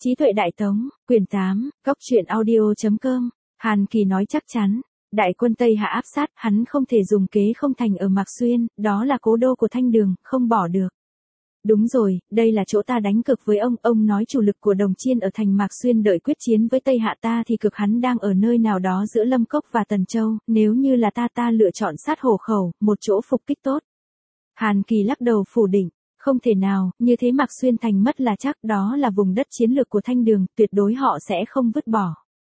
Trí tuệ Đại Tống, quyển 8, góc truyện audio.com, Hàn Kỳ nói chắc chắn, đại quân Tây Hạ áp sát, hắn không thể dùng kế không thành ở Mạc Xuyên, đó là cố đô của Thanh Đường, không bỏ được. Đúng rồi, đây là chỗ ta đánh cực với ông nói chủ lực của Đồng Chiên ở thành Mạc Xuyên đợi quyết chiến với Tây Hạ ta thì cực hắn đang ở nơi nào đó giữa Lâm Cốc và Tần Châu, nếu như là ta lựa chọn sát hổ khẩu, một chỗ phục kích tốt. Hàn Kỳ lắc đầu phủ định. Không thể nào, như thế Mạc Xuyên thành mất là chắc, đó là vùng đất chiến lược của Thanh Đường, tuyệt đối họ sẽ không vứt bỏ.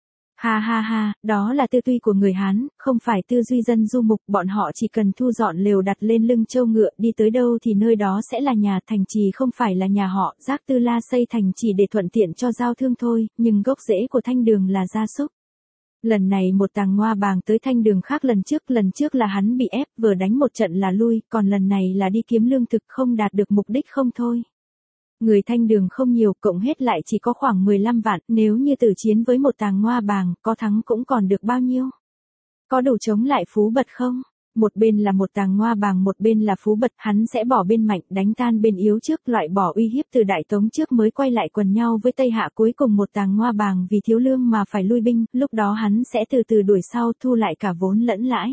Ha ha ha, đó là tư duy của người Hán, không phải tư duy dân du mục, bọn họ chỉ cần thu dọn lều đặt lên lưng trâu ngựa, đi tới đâu thì nơi đó sẽ là nhà, thành trì không phải là nhà họ, Giác Tư La xây thành chỉ để thuận tiện cho giao thương thôi, nhưng gốc rễ của Thanh Đường là gia súc. Lần này một Tàng Ngoa Bàng tới Thanh Đường khác lần trước là hắn bị ép vừa đánh một trận là lui, còn lần này là đi kiếm lương thực không đạt được mục đích không thôi. Người Thanh Đường không nhiều, cộng hết lại chỉ có khoảng 15 vạn, nếu như tử chiến với một Tàng Ngoa Bàng, có thắng cũng còn được bao nhiêu? Có đủ chống lại Phú Bật không? Một bên là một Tàng Ngoa Bàng, một bên là Phú Bật, hắn sẽ bỏ bên mạnh, đánh tan bên yếu trước, loại bỏ uy hiếp từ Đại Tống trước mới quay lại quần nhau với Tây Hạ, cuối cùng một Tàng Ngoa Bàng vì thiếu lương mà phải lui binh, lúc đó hắn sẽ từ từ đuổi sau thu lại cả vốn lẫn lãi.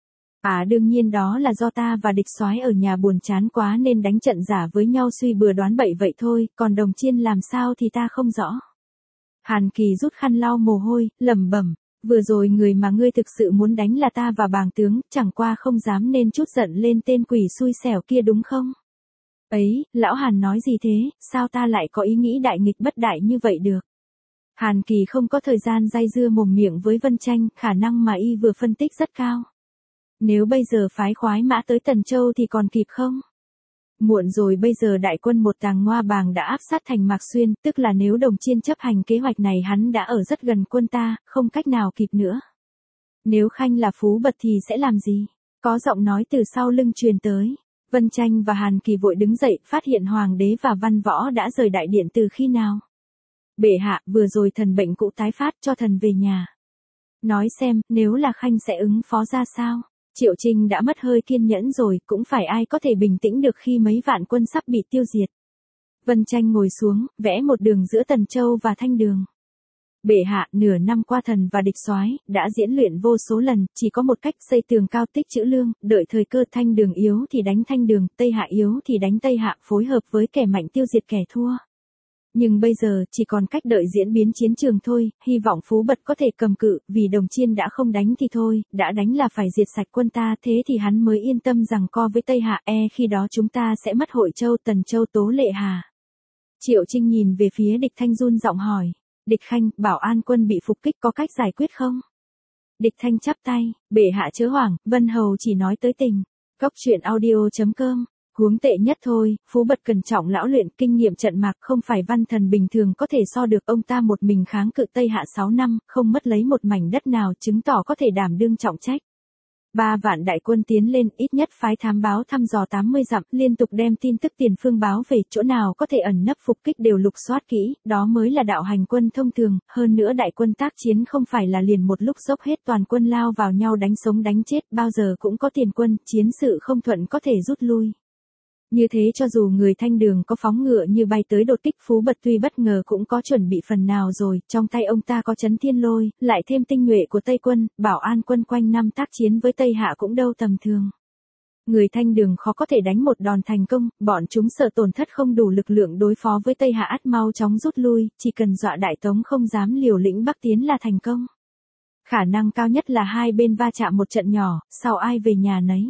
Đương nhiên đó là do ta và địch soái ở nhà buồn chán quá nên đánh trận giả với nhau suy bừa đoán bậy vậy thôi, còn Đồng Chiên làm sao thì ta không rõ. Hàn Kỳ rút khăn lau mồ hôi, lẩm bẩm. Vừa rồi người mà ngươi thực sự muốn đánh là ta và Bàng tướng, chẳng qua không dám nên chút giận lên tên quỷ xui xẻo kia đúng không? Ấy, lão Hàn nói gì thế, sao ta lại có ý nghĩ đại nghịch bất đại như vậy được? Hàn Kỳ không có thời gian day dưa mồm miệng với Vân Tranh, khả năng mà y vừa phân tích rất cao. Nếu bây giờ phái khoái mã tới Tần Châu thì còn kịp không? Muộn rồi, bây giờ đại quân một Tàng Ngoa Bàng đã áp sát thành Mạc Xuyên, tức là nếu Đồng Chiên chấp hành kế hoạch này hắn đã ở rất gần quân ta, không cách nào kịp nữa. Nếu Khanh là Phú Bật thì sẽ làm gì? Có giọng nói từ sau lưng truyền tới. Vân Tranh và Hàn Kỳ vội đứng dậy, phát hiện Hoàng đế và Văn Võ đã rời đại điện từ khi nào? Bệ hạ, vừa rồi thần bệnh cũ tái phát, cho thần về nhà. Nói xem, nếu là Khanh sẽ ứng phó ra sao? Triệu Trinh đã mất hơi kiên nhẫn rồi, cũng phải ai có thể bình tĩnh được khi mấy vạn quân sắp bị tiêu diệt. Vân Tranh ngồi xuống, vẽ một đường giữa Tần Châu và Thanh Đường. Bệ hạ, nửa năm qua thần và địch soái đã diễn luyện vô số lần, chỉ có một cách, xây tường cao tích trữ lương, đợi thời cơ. Thanh Đường yếu thì đánh Thanh Đường, Tây Hạ yếu thì đánh Tây Hạ, phối hợp với kẻ mạnh tiêu diệt kẻ thua. Nhưng bây giờ, chỉ còn cách đợi diễn biến chiến trường thôi, hy vọng Phú Bật có thể cầm cự, vì Đồng Chiên đã không đánh thì thôi, đã đánh là phải diệt sạch quân ta, thế thì hắn mới yên tâm rằng co với Tây Hạ, khi đó chúng ta sẽ mất Hội Châu, Tần Châu, Tố Lệ Hà. Triệu Trinh nhìn về phía Địch Thanh run giọng hỏi, Địch Khanh, Bảo An quân bị phục kích có cách giải quyết không? Địch Thanh chắp tay, bệ hạ chớ hoảng, Vân Hầu chỉ nói tới tình. Góc truyện audio.com. Huống tệ nhất thôi, Phú Bật cẩn trọng lão luyện, kinh nghiệm trận mạc, không phải văn thần bình thường có thể so được, ông ta một mình kháng cự Tây Hạ 6 năm, không mất lấy một mảnh đất nào, chứng tỏ có thể đảm đương trọng trách. 3 vạn đại quân tiến lên, ít nhất phái thám báo thăm dò 80 dặm, liên tục đem tin tức tiền phương báo về, chỗ nào có thể ẩn nấp phục kích đều lục soát kỹ, đó mới là đạo hành quân thông thường, hơn nữa đại quân tác chiến không phải là liền một lúc dốc hết toàn quân lao vào nhau đánh sống đánh chết, bao giờ cũng có tiền quân, chiến sự không thuận có thể rút lui. Như thế cho dù người Thanh Đường có phóng ngựa như bay tới đột kích Phú Bật tuy bất ngờ cũng có chuẩn bị phần nào rồi, trong tay ông ta có Chấn Thiên Lôi, lại thêm tinh nhuệ của Tây quân, Bảo An quân quanh năm tác chiến với Tây Hạ cũng đâu tầm thường. Người Thanh Đường khó có thể đánh một đòn thành công, bọn chúng sợ tổn thất không đủ lực lượng đối phó với Tây Hạ, ắt mau chóng rút lui, chỉ cần dọa Đại Tống không dám liều lĩnh bắc tiến là thành công. Khả năng cao nhất là hai bên va chạm một trận nhỏ, sau ai về nhà nấy.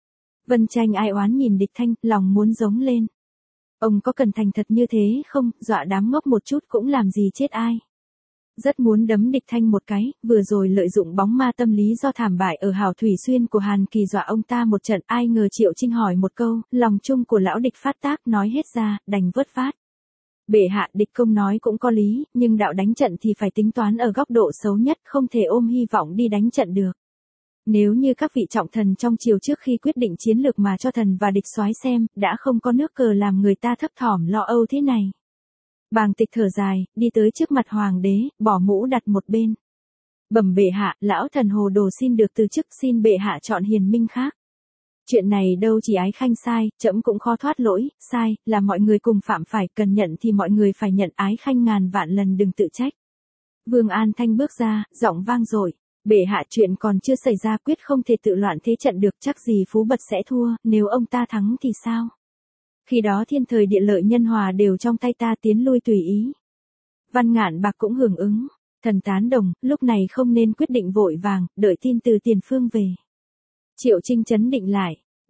Vân Tranh ai oán nhìn Địch Thanh, lòng muốn giống lên. Ông có cần thành thật như thế không, dọa đám ngốc một chút cũng làm gì chết ai. Rất muốn đấm Địch Thanh một cái, vừa rồi lợi dụng bóng ma tâm lý do thảm bại ở Hảo Thủy Xuyên của Hàn Kỳ dọa ông ta một trận, ai ngờ Triệu Trinh hỏi một câu, lòng chung của lão địch phát tác, nói hết ra, đành vớt vát. Bệ hạ, địch công nói cũng có lý, nhưng đạo đánh trận thì phải tính toán ở góc độ xấu nhất, không thể ôm hy vọng đi đánh trận được. Nếu như các vị trọng thần trong triều trước khi quyết định chiến lược mà cho thần và địch soái xem, đã không có nước cờ làm người ta thấp thỏm lo âu thế này. Bàng Tịch thở dài, đi tới trước mặt Hoàng đế, bỏ mũ đặt một bên. Bẩm bệ hạ, lão thần hồ đồ xin được từ chức, xin bệ hạ chọn hiền minh khác. Chuyện này đâu chỉ Ái Khanh sai, trẫm cũng khó thoát lỗi, sai, là mọi người cùng phạm phải, cần nhận thì mọi người phải nhận, Ái Khanh ngàn vạn lần đừng tự trách. Vương An Thanh bước ra, giọng vang dội. Bệ hạ, chuyện còn chưa xảy ra, quyết không thể tự loạn thế trận được, chắc gì Phú Bật sẽ thua, nếu ông ta thắng thì sao? Khi đó thiên thời địa lợi nhân hòa đều trong tay ta, tiến lui tùy ý. Văn Ngạn Bạc cũng hưởng ứng. Thần tán đồng, lúc này không nên quyết định vội vàng, đợi tin từ tiền phương về. Triệu Trinh trấn định lại.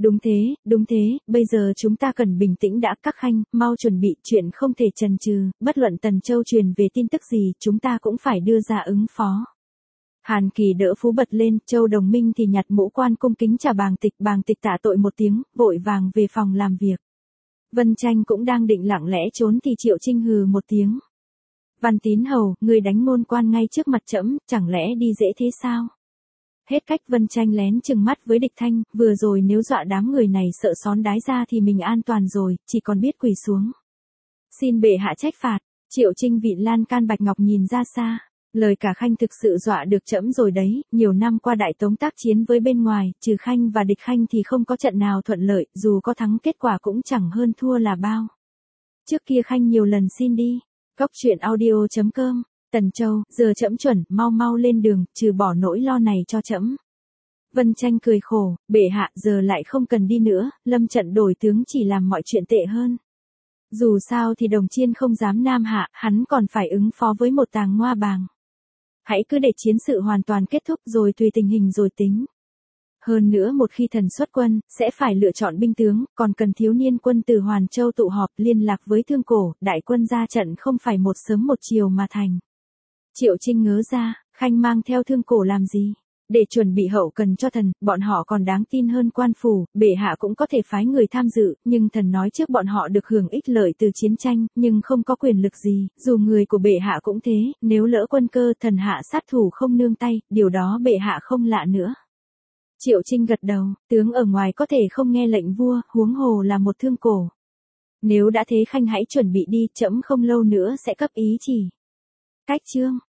Đúng thế, bây giờ chúng ta cần bình tĩnh đã, các khanh, mau chuẩn bị, chuyện không thể chần chừ, bất luận Tần Châu truyền về tin tức gì, chúng ta cũng phải đưa ra ứng phó. Hàn Kỳ đỡ Phú Bật lên, Châu Đồng Minh thì nhặt mũ quan cung kính chào bàng tịch tạ tội một tiếng, vội vàng về phòng làm việc. Vân Tranh cũng đang định lặng lẽ trốn thì Triệu Trinh hừ một tiếng. Văn Tín Hầu, người đánh ngôn quan ngay trước mặt trẫm, chẳng lẽ đi dễ thế sao? Hết cách. Vân Tranh lén trừng mắt với Địch Thanh, vừa rồi nếu dọa đám người này sợ xón đái ra thì mình an toàn rồi, chỉ còn biết quỳ xuống. Xin bệ hạ trách phạt. Triệu Trinh vịn lan can bạch ngọc nhìn ra xa. Lời cả Khanh thực sự dọa được trẫm rồi đấy, nhiều năm qua Đại Tống tác chiến với bên ngoài, trừ Khanh và Địch Khanh thì không có trận nào thuận lợi, dù có thắng kết quả cũng chẳng hơn thua là bao. Trước kia Khanh nhiều lần xin đi. Cóc truyện audio.com. Tần Châu, giờ trẫm chuẩn, mau lên đường, trừ bỏ nỗi lo này cho trẫm. Vân Tranh cười khổ, bệ hạ, giờ lại không cần đi nữa, lâm trận đổi tướng chỉ làm mọi chuyện tệ hơn. Dù sao thì Đồng Chiên không dám nam hạ, hắn còn phải ứng phó với một Tàng Ngoa Bàng. Hãy cứ để chiến sự hoàn toàn kết thúc rồi tùy tình hình rồi tính. Hơn nữa một khi thần xuất quân, sẽ phải lựa chọn binh tướng, còn cần thiếu niên quân từ Hoàn Châu tụ họp liên lạc với Thương Cổ, đại quân ra trận không phải một sớm một chiều mà thành. Triệu Trinh ngớ ra, Khanh mang theo Thương Cổ làm gì? Để chuẩn bị hậu cần cho thần, bọn họ còn đáng tin hơn quan phủ, bệ hạ cũng có thể phái người tham dự, nhưng thần nói trước bọn họ được hưởng ích lợi từ chiến tranh, nhưng không có quyền lực gì, dù người của bệ hạ cũng thế, nếu lỡ quân cơ thần hạ sát thủ không nương tay, điều đó bệ hạ không lạ nữa. Triệu Trinh gật đầu, tướng ở ngoài có thể không nghe lệnh vua, huống hồ là một Thương Cổ. Nếu đã thế Khanh hãy chuẩn bị đi, trẫm không lâu nữa sẽ cấp ý chỉ. Cách chương